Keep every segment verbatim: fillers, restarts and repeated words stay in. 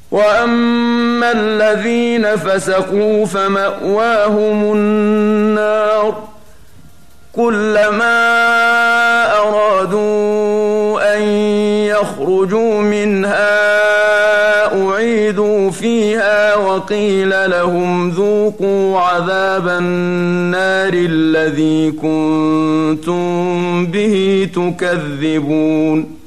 وأما الذين فسقوا فمأواهم النار كلما أرادوا أن يخرجوا منها أعيدوا فيها وقيل لهم ذوقوا عذاب النار الذي كنتم به تكذبون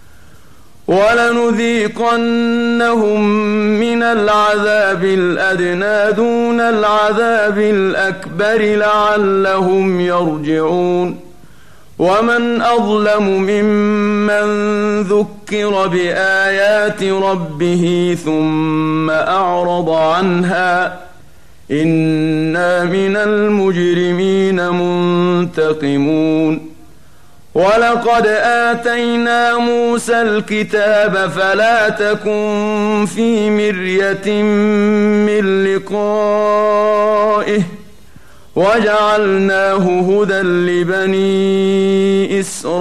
ولنذيقنهم من العذاب الأدنى دون العذاب الأكبر لعلهم يرجعون ومن أظلم ممن ذكر بآيات ربه ثم أعرض عنها إنا من المجرمين منتقمون ولقد آتينا موسى الكتاب فلا تكن في مرية من لقائه وجعلناه هدى لبني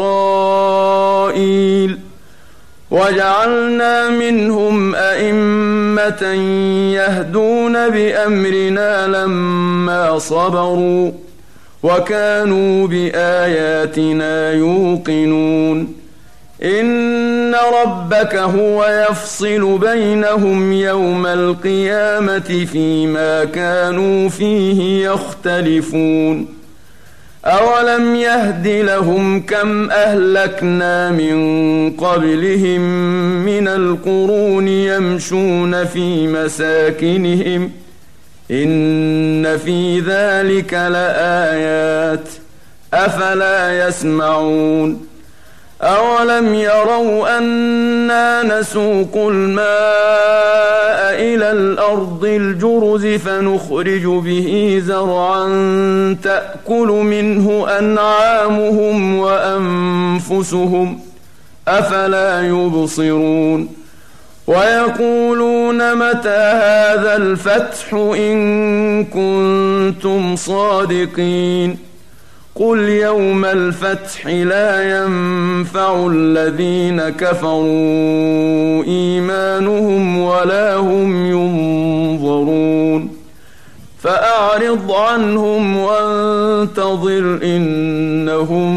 إسرائيل وجعلنا منهم أئمة يهدون بأمرنا لما صبروا وكانوا بآياتنا يوقنون إن ربك هو يفصل بينهم يوم القيامة فيما كانوا فيه يختلفون أولم يهد لهم كم أهلكنا من قبلهم من القرون يمشون في مساكنهم إن في ذلك لآيات أفلا يسمعون أولم يروا أنا نسوق الماء إلى الأرض الجرز فنخرج به زرعا تأكل منه أنعامهم وأنفسهم أفلا يبصرون ويقولون متى هذا الفتح إن كنتم صادقين قل يوم الفتح لا ينفع الذين كفروا إيمانهم ولا هم ينظرون فأعرض عنهم وانتظر إنهم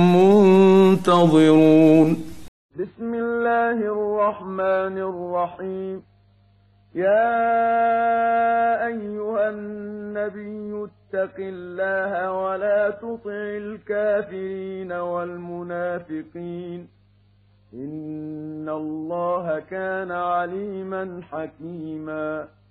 منتظرون بسم الله الرحمن الرحيم يا أيها النبي اتق الله ولا تطع الكافرين والمنافقين إن الله كان عليما حكيما